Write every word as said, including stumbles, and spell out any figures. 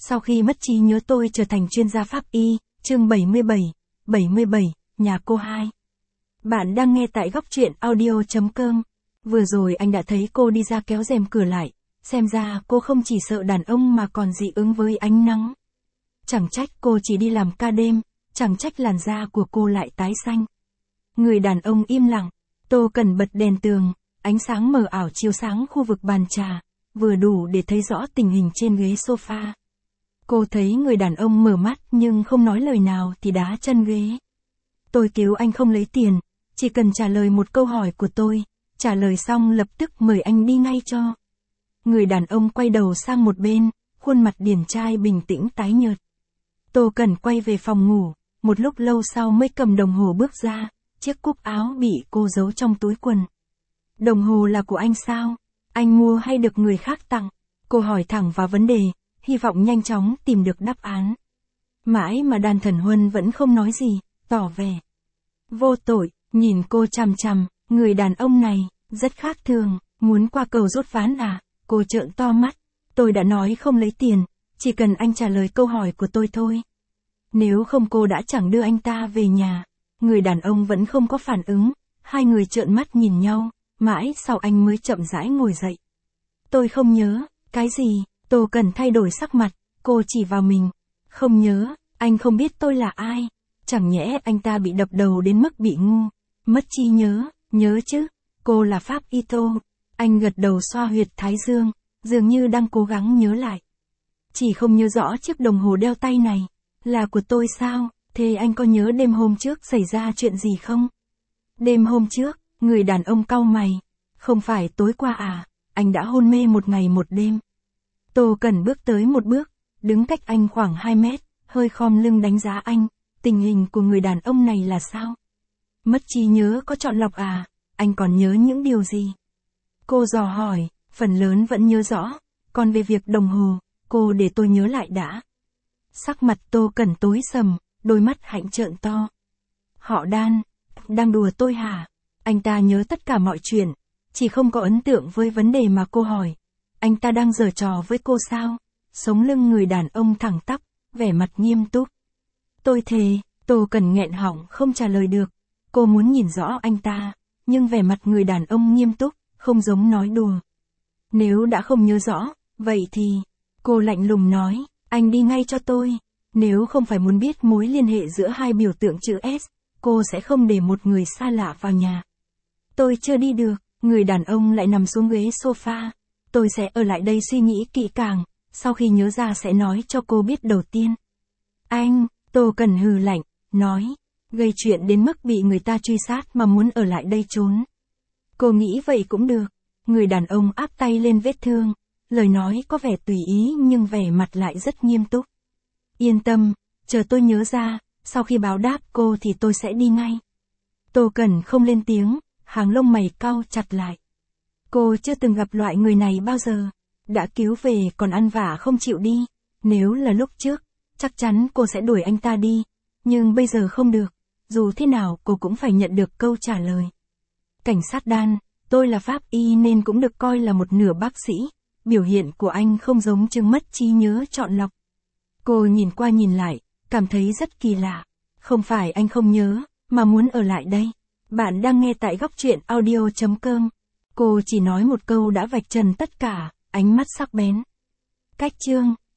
Sau khi mất trí nhớ tôi trở thành chuyên gia pháp y, chương bảy mươi bảy, bảy mươi bảy, nhà cô hai. Bạn đang nghe tại góc truyện audio.com. Vừa rồi anh đã thấy cô đi ra kéo rèm cửa lại, xem ra cô không chỉ sợ đàn ông mà còn dị ứng với ánh nắng. Chẳng trách cô chỉ đi làm ca đêm, chẳng trách làn da của cô lại tái xanh. Người đàn ông im lặng, Tô Cẩn bật đèn tường, ánh sáng mờ ảo chiếu sáng khu vực bàn trà, vừa đủ để thấy rõ tình hình trên ghế sofa. Cô thấy người đàn ông mở mắt nhưng không nói lời nào thì đá chân ghế. Tôi kêu anh không lấy tiền, chỉ cần trả lời một câu hỏi của tôi, trả lời xong lập tức mời anh đi ngay cho. Người đàn ông quay đầu sang một bên, khuôn mặt điển trai bình tĩnh tái nhợt. Tô Cẩn quay về phòng ngủ, một lúc lâu sau mới cầm đồng hồ bước ra, chiếc cúc áo bị cô giấu trong túi quần. Đồng hồ là của anh sao? Anh mua hay được người khác tặng? Cô hỏi thẳng vào vấn đề, hy vọng nhanh chóng tìm được đáp án. Mãi mà Đan Thần Huân vẫn không nói gì, tỏ vẻ vô tội, nhìn cô chằm chằm, người đàn ông này, rất khác thường, muốn qua cầu rút ván à? Cô trợn to mắt, tôi đã nói không lấy tiền, chỉ cần anh trả lời câu hỏi của tôi thôi. Nếu không cô đã chẳng đưa anh ta về nhà. Người đàn ông vẫn không có phản ứng, hai người trợn mắt nhìn nhau, mãi sau anh mới chậm rãi ngồi dậy. Tôi không nhớ, cái gì? Tô Cẩn thay đổi sắc mặt, cô chỉ vào mình. Không nhớ, anh không biết tôi là ai. Chẳng nhẽ anh ta bị đập đầu đến mức bị ngu, mất trí nhớ, nhớ chứ. Cô là Pháp Y Tô. Anh gật đầu xoa huyệt thái dương, dường như đang cố gắng nhớ lại. Chỉ không nhớ rõ chiếc đồng hồ đeo tay này, là của tôi sao? Thế anh có nhớ đêm hôm trước xảy ra chuyện gì không? Đêm hôm trước, người đàn ông cau mày. Không phải tối qua à, anh đã hôn mê một ngày một đêm. Tô Cẩn bước tới một bước, đứng cách anh khoảng hai mét, hơi khom lưng đánh giá anh. Tình hình của người đàn ông này là sao? Mất trí nhớ có chọn lọc à, anh còn nhớ những điều gì? Cô dò hỏi, phần lớn vẫn nhớ rõ, còn về việc đồng hồ, cô để tôi nhớ lại đã. Sắc mặt Tô Cẩn tối sầm, đôi mắt hạnh trợn to. Họ Đan, đang đùa tôi hả? Anh ta nhớ tất cả mọi chuyện, chỉ không có ấn tượng với vấn đề mà cô hỏi. Anh ta đang giở trò với cô sao? Sống lưng người đàn ông thẳng tắp, vẻ mặt nghiêm túc. Tôi thề, Tô Cẩn nghẹn họng không trả lời được. Cô muốn nhìn rõ anh ta, nhưng vẻ mặt người đàn ông nghiêm túc, không giống nói đùa. Nếu đã không nhớ rõ, vậy thì... Cô lạnh lùng nói, anh đi ngay cho tôi. Nếu không phải muốn biết mối liên hệ giữa hai biểu tượng chữ S, cô sẽ không để một người xa lạ vào nhà. Tôi chưa đi được, người đàn ông lại nằm xuống ghế sofa. Tôi sẽ ở lại đây suy nghĩ kỹ càng, sau khi nhớ ra sẽ nói cho cô biết đầu tiên. Anh, Tô Cẩn hừ lạnh, nói, gây chuyện đến mức bị người ta truy sát mà muốn ở lại đây trốn. Cô nghĩ vậy cũng được. Người đàn ông áp tay lên vết thương, lời nói có vẻ tùy ý nhưng vẻ mặt lại rất nghiêm túc. Yên tâm, chờ tôi nhớ ra, sau khi báo đáp cô thì tôi sẽ đi ngay. Tô Cẩn không lên tiếng, hàng lông mày cau chặt lại. Cô chưa từng gặp loại người này bao giờ. Đã cứu về còn ăn vả không chịu đi. Nếu là lúc trước, chắc chắn cô sẽ đuổi anh ta đi. Nhưng bây giờ không được. Dù thế nào cô cũng phải nhận được câu trả lời. Cảnh sát Đan, tôi là pháp y nên cũng được coi là một nửa bác sĩ. Biểu hiện của anh không giống chứng mất trí nhớ chọn lọc. Cô nhìn qua nhìn lại, cảm thấy rất kỳ lạ. Không phải anh không nhớ, mà muốn ở lại đây. Bạn đang nghe tại góc truyện audio.com. Cô chỉ nói một câu đã vạch trần tất cả, ánh mắt sắc bén. Cách chương